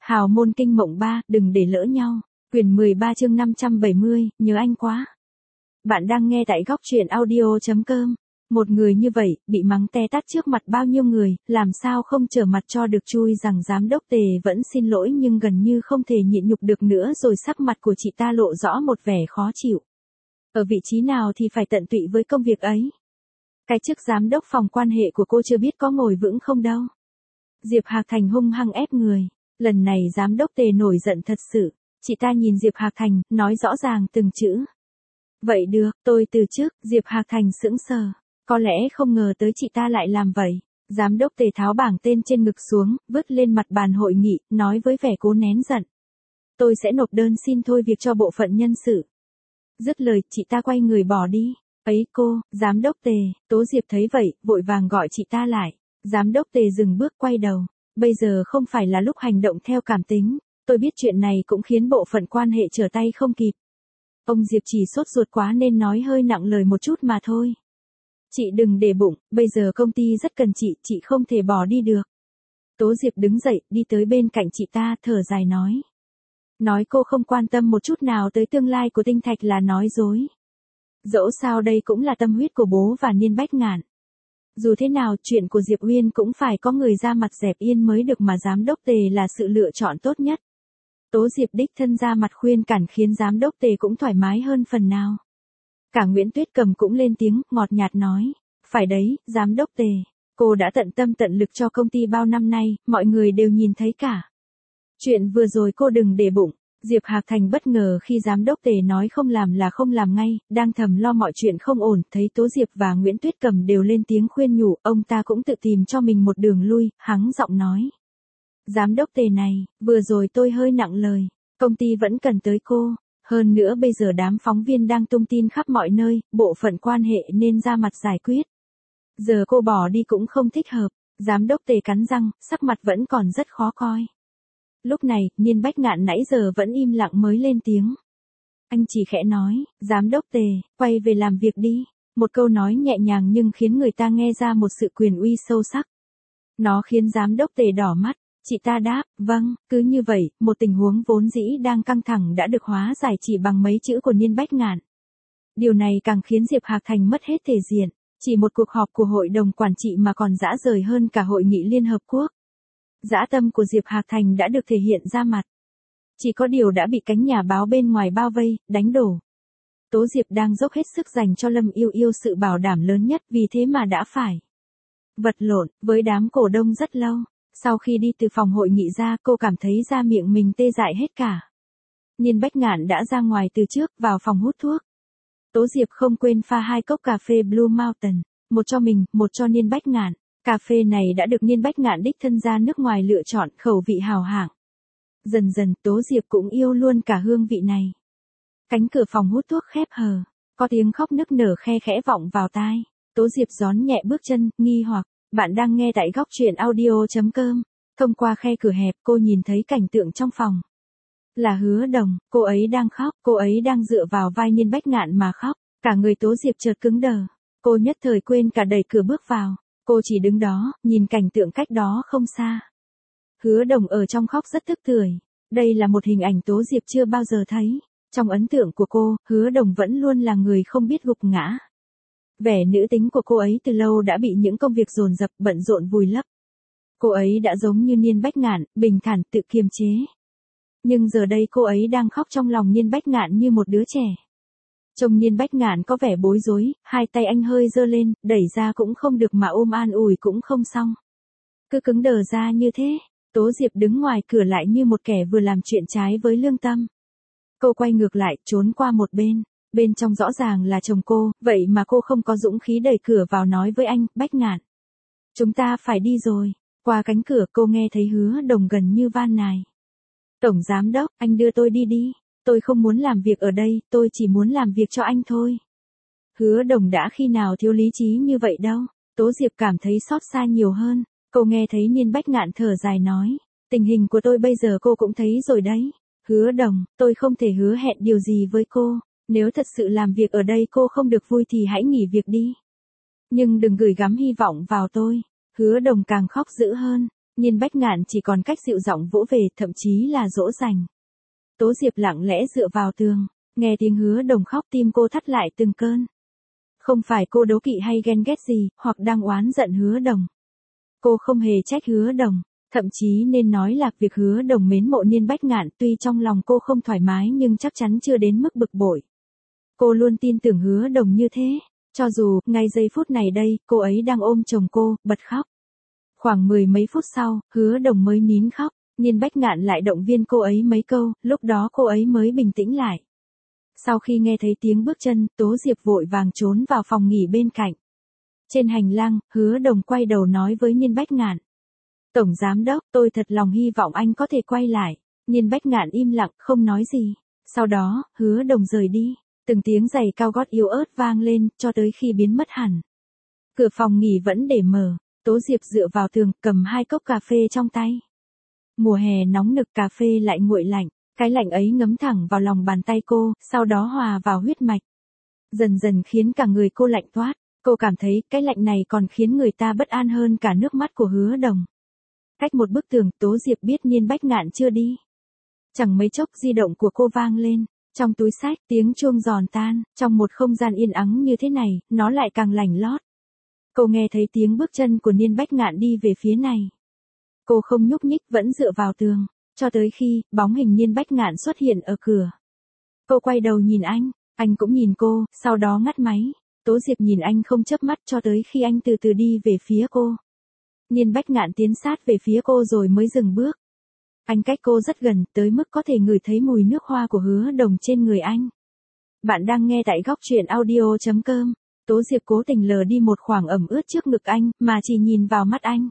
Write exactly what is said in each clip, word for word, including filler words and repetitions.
Hào môn kinh mộng ba, đừng để lỡ nhau. Quyển mười ba chương năm trăm bảy mươi, nhớ anh quá. Bạn đang nghe tại góc truyện audio chấm com. Một người như vậy, bị mắng te tát trước mặt bao nhiêu người, làm sao không trở mặt cho được chui rằng giám đốc Tề vẫn xin lỗi nhưng gần như không thể nhịn nhục được nữa rồi sắc mặt của chị ta lộ rõ một vẻ khó chịu. Ở vị trí nào thì phải tận tụy với công việc ấy. Cái chức giám đốc phòng quan hệ của cô chưa biết có ngồi vững không đâu. Diệp Hạc Thành hung hăng ép người. Lần này giám đốc Tề nổi giận thật sự. Chị ta nhìn Diệp Hạc Thành, nói rõ ràng từng chữ. Vậy được, tôi từ chức. Diệp Hạc Thành sững sờ. Có lẽ không ngờ tới chị ta lại làm vậy. Giám đốc Tề tháo bảng tên trên ngực xuống, vứt lên mặt bàn hội nghị, nói với vẻ cố nén giận. Tôi sẽ nộp đơn xin thôi việc cho bộ phận nhân sự. Dứt lời, chị ta quay người bỏ đi. Ấy cô, giám đốc Tề. Tố Diệp thấy vậy, vội vàng gọi chị ta lại. Giám đốc Tề dừng bước quay đầu. Bây giờ không phải là lúc hành động theo cảm tính. Tôi biết chuyện này cũng khiến bộ phận quan hệ trở tay không kịp. Ông Diệp chỉ sốt ruột quá nên nói hơi nặng lời một chút mà thôi. Chị đừng để bụng, bây giờ công ty rất cần chị, chị không thể bỏ đi được. Tố Diệp đứng dậy, đi tới bên cạnh chị ta, thở dài nói. Nói cô không quan tâm một chút nào tới tương lai của Tinh Thạch là nói dối. Dẫu sao đây cũng là tâm huyết của bố và Niên Bách Ngạn. Dù thế nào, chuyện của Diệp Uyên cũng phải có người ra mặt dẹp yên mới được mà giám đốc Tề là sự lựa chọn tốt nhất. Tố Diệp đích thân ra mặt khuyên cản khiến giám đốc Tề cũng thoải mái hơn phần nào. Cả Nguyễn Tuyết Cầm cũng lên tiếng, ngọt nhạt nói. Phải đấy, giám đốc Tề. Cô đã tận tâm tận lực cho công ty bao năm nay, mọi người đều nhìn thấy cả. Chuyện vừa rồi cô đừng để bụng. Diệp Hạc Thành bất ngờ khi giám đốc Tề nói không làm là không làm ngay, đang thầm lo mọi chuyện không ổn, thấy Tố Diệp và Nguyễn Tuyết Cầm đều lên tiếng khuyên nhủ, ông ta cũng tự tìm cho mình một đường lui, hắng giọng nói. Giám đốc Tề này, vừa rồi tôi hơi nặng lời, công ty vẫn cần tới cô, hơn nữa bây giờ đám phóng viên đang tung tin khắp mọi nơi, bộ phận quan hệ nên ra mặt giải quyết. Giờ cô bỏ đi cũng không thích hợp, giám đốc Tề cắn răng, sắc mặt vẫn còn rất khó coi. Lúc này, Niên Bách Ngạn nãy giờ vẫn im lặng mới lên tiếng. Anh chỉ khẽ nói, giám đốc Tề, quay về làm việc đi. Một câu nói nhẹ nhàng nhưng khiến người ta nghe ra một sự quyền uy sâu sắc. Nó khiến giám đốc Tề đỏ mắt. Chị ta đáp, vâng, cứ như vậy, một tình huống vốn dĩ đang căng thẳng đã được hóa giải chỉ bằng mấy chữ của Niên Bách Ngạn. Điều này càng khiến Diệp Hạc Thành mất hết thể diện. Chỉ một cuộc họp của hội đồng quản trị mà còn dã rời hơn cả hội nghị Liên Hợp Quốc. Dã tâm của Diệp Hạc Thành đã được thể hiện ra mặt. Chỉ có điều đã bị cánh nhà báo bên ngoài bao vây, đánh đổ. Tố Diệp đang dốc hết sức dành cho Lâm Yêu Yêu sự bảo đảm lớn nhất vì thế mà đã phải vật lộn với đám cổ đông rất lâu. Sau khi đi từ phòng hội nghị ra cô cảm thấy da miệng mình tê dại hết cả. Niên Bách Ngạn đã ra ngoài từ trước vào phòng hút thuốc. Tố Diệp không quên pha hai cốc cà phê Blue Mountain, một cho mình, một cho Niên Bách Ngạn. Cà phê này đã được Niên Bách Ngạn đích thân ra nước ngoài lựa chọn, khẩu vị hào hạng. Dần dần Tố Diệp cũng yêu luôn cả hương vị này. Cánh cửa phòng hút thuốc khép hờ, có tiếng khóc nức nở khe khẽ vọng vào tai. Tố Diệp gión nhẹ bước chân, nghi hoặc. Bạn đang nghe tại góc truyện audio chấm com. Thông qua khe cửa hẹp cô nhìn thấy cảnh tượng trong phòng. Là Hứa Đồng, cô ấy đang khóc, cô ấy đang dựa vào vai Niên Bách Ngạn mà khóc. Cả người Tố Diệp chợt cứng đờ. Cô nhất thời quên cả đẩy cửa bước vào. Cô chỉ đứng đó, nhìn cảnh tượng cách đó không xa. Hứa Đồng ở trong khóc rất tức tưởi. Đây là một hình ảnh Tố Diệp chưa bao giờ thấy. Trong ấn tượng của cô, Hứa Đồng vẫn luôn là người không biết gục ngã. Vẻ nữ tính của cô ấy từ lâu đã bị những công việc dồn dập bận rộn vùi lấp. Cô ấy đã giống như Niên Bách Ngạn, bình thản tự kiềm chế. Nhưng giờ đây cô ấy đang khóc trong lòng Niên Bách Ngạn như một đứa trẻ. Trông Niên Bách Ngạn có vẻ bối rối, hai tay anh hơi giơ lên, đẩy ra cũng không được mà ôm an ủi cũng không xong. Cứ cứng đờ ra như thế, Tố Diệp đứng ngoài cửa lại như một kẻ vừa làm chuyện trái với lương tâm. Cô quay ngược lại, trốn qua một bên. Bên trong rõ ràng là chồng cô, vậy mà cô không có dũng khí đẩy cửa vào nói với anh, Bách Ngạn. Chúng ta phải đi rồi. Qua cánh cửa cô nghe thấy Hứa Đồng gần như van nài. Tổng giám đốc, anh đưa tôi đi đi. Tôi không muốn làm việc ở đây, tôi chỉ muốn làm việc cho anh thôi. Hứa Đồng đã khi nào thiếu lý trí như vậy đâu. Tố Diệp cảm thấy xót xa nhiều hơn. Cô nghe thấy Niên Bách Ngạn thở dài nói. Tình hình của tôi bây giờ cô cũng thấy rồi đấy. Hứa Đồng, tôi không thể hứa hẹn điều gì với cô. Nếu thật sự làm việc ở đây cô không được vui thì hãy nghỉ việc đi. Nhưng đừng gửi gắm hy vọng vào tôi. Hứa Đồng càng khóc dữ hơn. Niên Bách Ngạn chỉ còn cách dịu giọng vỗ về, thậm chí là dỗ dành. Tố Diệp lặng lẽ dựa vào tường, nghe tiếng Hứa Đồng khóc tim cô thắt lại từng cơn. Không phải cô đố kỵ hay ghen ghét gì, hoặc đang oán giận Hứa Đồng. Cô không hề trách Hứa Đồng, thậm chí nên nói là việc Hứa Đồng mến mộ Niên Bách Ngạn tuy trong lòng cô không thoải mái nhưng chắc chắn chưa đến mức bực bội. Cô luôn tin tưởng Hứa Đồng như thế, cho dù, ngay giây phút này đây, cô ấy đang ôm chồng cô, bật khóc. Khoảng mười mấy phút sau, Hứa Đồng mới nín khóc, Niên Bách Ngạn lại động viên cô ấy mấy câu, lúc đó cô ấy mới bình tĩnh lại. Sau khi nghe thấy tiếng bước chân, Tố Diệp vội vàng trốn vào phòng nghỉ bên cạnh. Trên hành lang, Hứa Đồng quay đầu nói với Niên Bách Ngạn. Tổng Giám Đốc, tôi thật lòng hy vọng anh có thể quay lại. Niên Bách Ngạn im lặng, không nói gì. Sau đó, Hứa Đồng rời đi. Từng tiếng giày cao gót yếu ớt vang lên, cho tới khi biến mất hẳn. Cửa phòng nghỉ vẫn để mở, Tố Diệp dựa vào tường, cầm hai cốc cà phê trong tay. Mùa hè nóng nực, cà phê lại nguội lạnh, cái lạnh ấy ngấm thẳng vào lòng bàn tay cô, sau đó hòa vào huyết mạch. Dần dần khiến cả người cô lạnh toát, cô cảm thấy cái lạnh này còn khiến người ta bất an hơn cả nước mắt của Hứa Đồng. Cách một bức tường, Tố Diệp biết Niên Bách Ngạn chưa đi. Chẳng mấy chốc di động của cô vang lên. Trong túi xách, tiếng chuông giòn tan, trong một không gian yên ắng như thế này, nó lại càng lành lót. Cô nghe thấy tiếng bước chân của Niên Bách Ngạn đi về phía này. Cô không nhúc nhích, vẫn dựa vào tường, cho tới khi, bóng hình Niên Bách Ngạn xuất hiện ở cửa. Cô quay đầu nhìn anh, anh cũng nhìn cô, sau đó ngắt máy. Tố Diệp nhìn anh không chớp mắt cho tới khi anh từ từ đi về phía cô. Niên Bách Ngạn tiến sát về phía cô rồi mới dừng bước. Anh cách cô rất gần, tới mức có thể ngửi thấy mùi nước hoa của Hứa Đồng trên người anh. Bạn đang nghe tại góc truyện audio chấm com. Tố Diệp cố tình lờ đi một khoảng ẩm ướt trước ngực anh, mà chỉ nhìn vào mắt anh.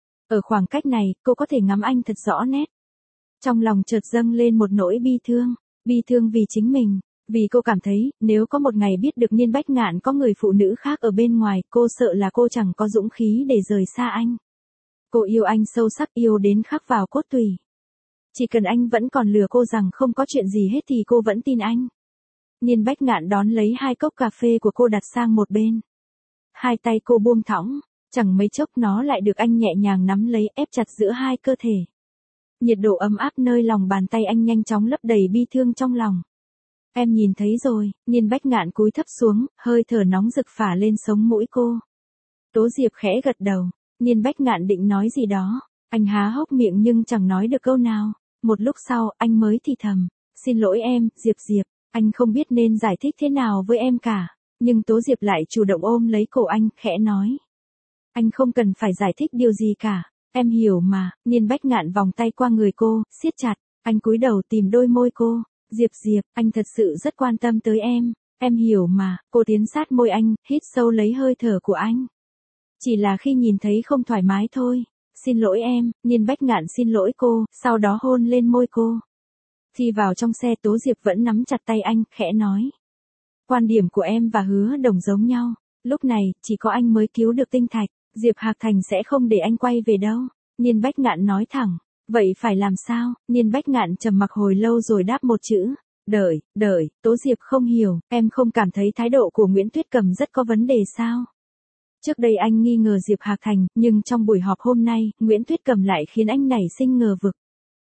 Ở khoảng cách này, cô có thể ngắm anh thật rõ nét. Trong lòng chợt dâng lên một nỗi bi thương, bi thương vì chính mình, vì cô cảm thấy, nếu có một ngày biết được Niên Bách Ngạn có người phụ nữ khác ở bên ngoài, cô sợ là cô chẳng có dũng khí để rời xa anh. Cô yêu anh sâu sắc, yêu đến khắc vào cốt tủy. Chỉ cần anh vẫn còn lừa cô rằng không có chuyện gì hết thì cô vẫn tin anh. Niên Bách Ngạn đón lấy hai cốc cà phê của cô đặt sang một bên. Hai tay cô buông thõng, chẳng mấy chốc nó lại được anh nhẹ nhàng nắm lấy, ép chặt giữa hai cơ thể. Nhiệt độ ấm áp nơi lòng bàn tay anh nhanh chóng lấp đầy bi thương trong lòng. Em nhìn thấy rồi, Niên Bách Ngạn cúi thấp xuống, hơi thở nóng rực phả lên sống mũi cô. Tố Diệp khẽ gật đầu, Niên Bách Ngạn định nói gì đó, anh há hốc miệng nhưng chẳng nói được câu nào. Một lúc sau, anh mới thì thầm, xin lỗi em, Diệp Diệp, anh không biết nên giải thích thế nào với em cả. Nhưng Tố Diệp lại chủ động ôm lấy cổ anh, khẽ nói. Anh không cần phải giải thích điều gì cả, em hiểu mà. Niên Bách Ngạn vòng tay qua người cô, siết chặt, anh cúi đầu tìm đôi môi cô. Diệp Diệp, anh thật sự rất quan tâm tới em, em hiểu mà. Cô tiến sát môi anh, hít sâu lấy hơi thở của anh. Chỉ là khi nhìn thấy không thoải mái thôi. Xin lỗi em, Niên Bách Ngạn xin lỗi cô, sau đó hôn lên môi cô. Khi vào trong xe, Tố Diệp vẫn nắm chặt tay anh, khẽ nói. Quan điểm của em và Hứa Đồng giống nhau, lúc này, chỉ có anh mới cứu được Tinh Thạch, Diệp Hạc Thành sẽ không để anh quay về đâu. Niên Bách Ngạn nói thẳng, vậy phải làm sao? Niên Bách Ngạn trầm mặc hồi lâu rồi đáp một chữ, đợi, đợi. Tố Diệp không hiểu, em không cảm thấy thái độ của Nguyễn Tuyết Cầm rất có vấn đề sao? Trước đây anh nghi ngờ Diệp Hạc Thành, nhưng trong buổi họp hôm nay, Nguyễn Tuyết Cầm lại khiến anh nảy sinh ngờ vực.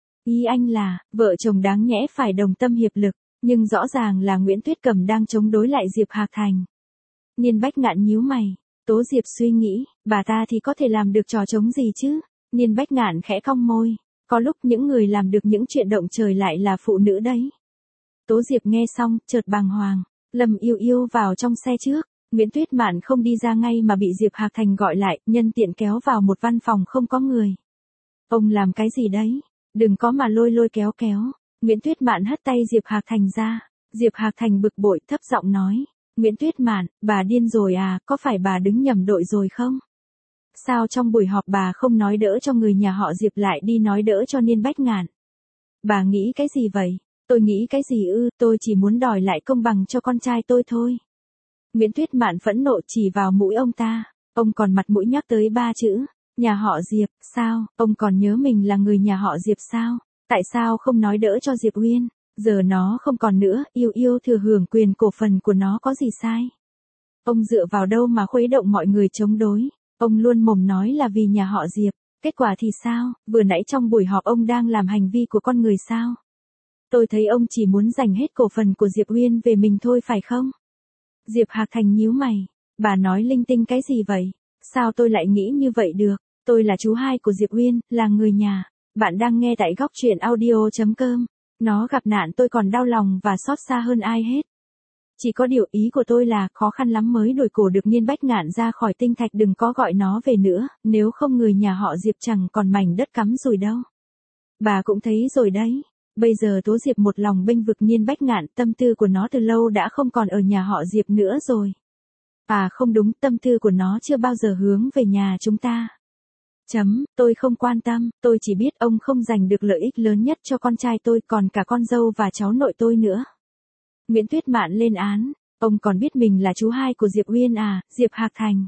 Ý anh là, vợ chồng đáng nhẽ phải đồng tâm hiệp lực, nhưng rõ ràng là Nguyễn Tuyết Cầm đang chống đối lại Diệp Hạc Thành. Niên Bách Ngạn nhíu mày, Tố Diệp suy nghĩ, bà ta thì có thể làm được trò chống gì chứ? Niên Bách Ngạn khẽ cong môi, có lúc những người làm được những chuyện động trời lại là phụ nữ đấy. Tố Diệp nghe xong, chợt bàng hoàng, Lâm Yêu Yêu vào trong xe trước. Nguyễn Tuyết Mạn không đi ra ngay mà bị Diệp Hạc Thành gọi lại, nhân tiện kéo vào một văn phòng không có người. Ông làm cái gì đấy? Đừng có mà lôi lôi kéo kéo. Nguyễn Tuyết Mạn hất tay Diệp Hạc Thành ra. Diệp Hạc Thành bực bội, thấp giọng nói. Nguyễn Tuyết Mạn, bà điên rồi à, có phải bà đứng nhầm đội rồi không? Sao trong buổi họp bà không nói đỡ cho người nhà họ Diệp lại đi nói đỡ cho Niên Bách Ngạn? Bà nghĩ cái gì vậy? Tôi nghĩ cái gì ư, tôi chỉ muốn đòi lại công bằng cho con trai tôi thôi. Nguyễn Tuyết Mạn phẫn nộ chỉ vào mũi ông ta, ông còn mặt mũi nhắc tới ba chữ, nhà họ Diệp, sao, ông còn nhớ mình là người nhà họ Diệp sao, tại sao không nói đỡ cho Diệp Uyên, giờ nó không còn nữa, Yêu Yêu thừa hưởng quyền cổ phần của nó có gì sai. Ông dựa vào đâu mà khuấy động mọi người chống đối, ông luôn mồm nói là vì nhà họ Diệp, Kết quả thì sao, vừa nãy trong buổi họp ông đang làm hành vi của con người sao? Tôi thấy ông chỉ muốn giành hết cổ phần của Diệp Uyên về mình thôi phải không? Diệp Hạc Thành nhíu mày, bà nói linh tinh cái gì vậy? Sao tôi lại nghĩ như vậy được? Tôi là chú hai của Diệp Uyên, là người nhà. Bạn đang nghe tại góc truyện audio chấm com. Nó gặp nạn tôi còn đau lòng và xót xa hơn ai hết. Chỉ có điều ý của tôi là khó khăn lắm mới đuổi cổ được Niên Bách Ngạn ra khỏi tinh thạch, đừng có gọi nó về nữa, nếu không người nhà họ Diệp chẳng còn mảnh đất cắm rùi đâu. Bà cũng thấy rồi đấy, bây giờ Tố Diệp một lòng bênh vực Niên Bách Ngạn, tâm tư của nó từ lâu đã không còn ở nhà họ Diệp nữa rồi. À không đúng, tâm tư của nó chưa bao giờ hướng về nhà chúng ta. Chấm, tôi không quan tâm, tôi chỉ biết ông không giành được lợi ích lớn nhất cho con trai tôi, còn cả con dâu và cháu nội tôi nữa. Nguyễn Tuyết Mạn lên án, ông còn biết mình là chú hai của Diệp Uyên à, Diệp Hạc Thành.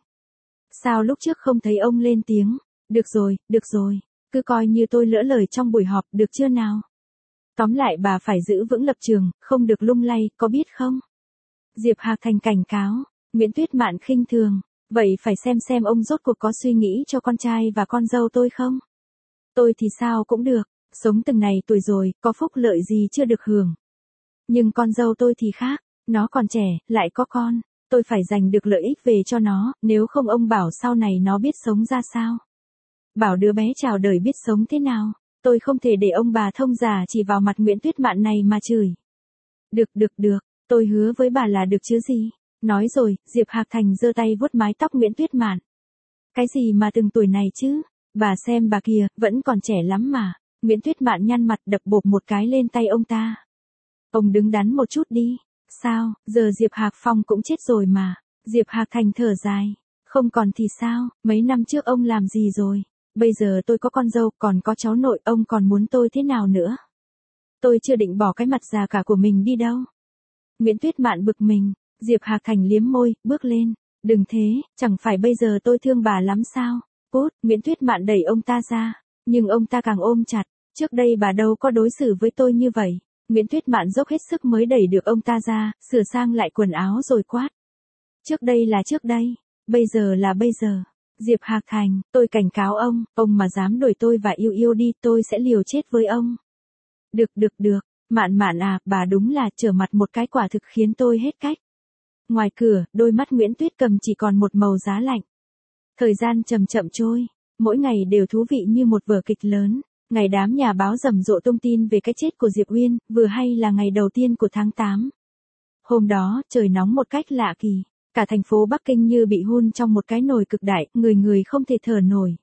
Sao lúc trước không thấy ông lên tiếng? Được rồi, được rồi, cứ coi như tôi lỡ lời trong buổi họp, được chưa nào? Tóm lại bà phải giữ vững lập trường, không được lung lay, có biết không? Diệp Hạc Thành cảnh cáo. Nguyễn Tuyết Mạn khinh thường, vậy phải xem xem ông rốt cuộc có suy nghĩ cho con trai và con dâu tôi không? Tôi thì sao cũng được, sống từng này tuổi rồi, có phúc lợi gì chưa được hưởng. Nhưng con dâu tôi thì khác, nó còn trẻ, lại có con, tôi phải giành được lợi ích về cho nó, nếu không ông bảo sau này nó biết sống ra sao? Bảo đứa bé chào đời biết sống thế nào? Tôi không thể để ông bà thông giả chỉ vào mặt Nguyễn Tuyết Mạn này mà chửi. Được được được, tôi hứa với bà là được chứ gì. Nói rồi, Diệp Hạc Thành giơ tay vuốt mái tóc Nguyễn Tuyết Mạn. Cái gì mà từng tuổi này chứ? Bà xem bà kia, vẫn còn trẻ lắm mà. Nguyễn Tuyết Mạn nhăn mặt đập bộp một cái lên tay ông ta. Ông đứng đắn một chút đi. Sao, giờ Diệp Hạc Phong cũng chết rồi mà. Diệp Hạc Thành thở dài. Không còn thì sao, mấy năm trước ông làm gì rồi? Bây giờ tôi có con dâu, còn có cháu nội, ông còn muốn tôi thế nào nữa? Tôi chưa định bỏ cái mặt già cả của mình đi đâu. Nguyễn Tuyết Mạn bực mình. Diệp Hạc Thành liếm môi, bước lên. Đừng thế, chẳng phải bây giờ tôi thương bà lắm sao? Cút, Nguyễn Tuyết Mạn đẩy ông ta ra. Nhưng ông ta càng ôm chặt. Trước đây bà đâu có đối xử với tôi như vậy. Nguyễn Tuyết Mạn dốc hết sức mới đẩy được ông ta ra, sửa sang lại quần áo rồi quát. Trước đây là trước đây, bây giờ là bây giờ. Diệp Hạc Thành, tôi cảnh cáo ông, ông mà dám đuổi tôi và Yêu Yêu đi, tôi sẽ liều chết với ông. Được được được, Mạn Mạn à, bà đúng là trở mặt một cái quả thực khiến tôi hết cách. Ngoài cửa, đôi mắt Nguyễn Tuyết Cầm chỉ còn một màu giá lạnh. Thời gian chậm chậm trôi, mỗi ngày đều thú vị như một vở kịch lớn. Ngày đám nhà báo rầm rộ tung tin về cái chết của Diệp Uyên, vừa hay là ngày đầu tiên của tháng tám. Hôm đó, trời nóng một cách lạ kỳ. Cả thành phố Bắc Kinh như bị hun trong một cái nồi cực đại, người người không thể thở nổi.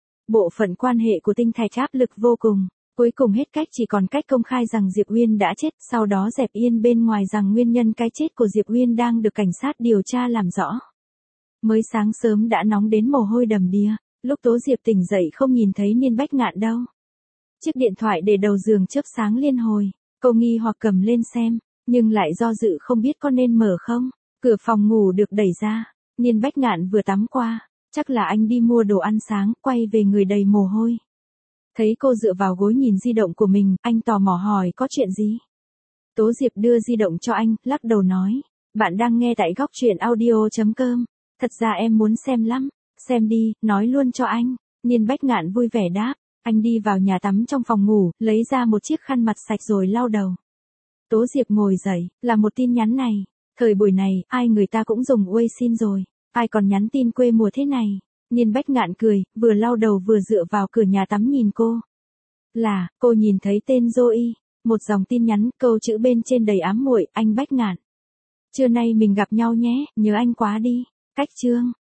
Bộ phận quan hệ của Tinh Thạch áp lực vô cùng. Cuối cùng hết cách chỉ còn cách công khai rằng Diệp Uyên đã chết, sau đó dẹp yên bên ngoài rằng nguyên nhân cái chết của Diệp Uyên đang được cảnh sát điều tra làm rõ. Mới sáng sớm đã nóng đến mồ hôi đầm đìa, lúc Tố Diệp tỉnh dậy không nhìn thấy Niên Bách Ngạn đâu. Chiếc điện thoại để đầu giường chớp sáng liên hồi, cô nghi hoặc cầm lên xem, nhưng lại do dự không biết có nên mở không. Cửa phòng ngủ được đẩy ra, Niên Bách Ngạn vừa tắm qua, chắc là anh đi mua đồ ăn sáng, quay về người đầy mồ hôi. Thấy cô dựa vào gối nhìn di động của mình, anh tò mò hỏi có chuyện gì. Tố Diệp đưa di động cho anh, lắc đầu nói, bạn đang nghe tại góc truyện audio chấm com, thật ra em muốn xem lắm, xem đi, nói luôn cho anh. Niên Bách Ngạn vui vẻ đáp, anh đi vào nhà tắm trong phòng ngủ, lấy ra một chiếc khăn mặt sạch rồi lau đầu. Tố Diệp ngồi dậy, là một tin nhắn này. Thời buổi này, ai người ta cũng dùng Weixin rồi, ai còn nhắn tin quê mùa thế này. Niên Bách Ngạn cười, vừa lau đầu vừa dựa vào cửa nhà tắm nhìn cô. Là, cô nhìn thấy tên Zoe, một dòng tin nhắn, câu chữ bên trên đầy ám muội, anh Bách Ngạn. Trưa nay mình gặp nhau nhé, nhớ anh quá đi. Cách chương.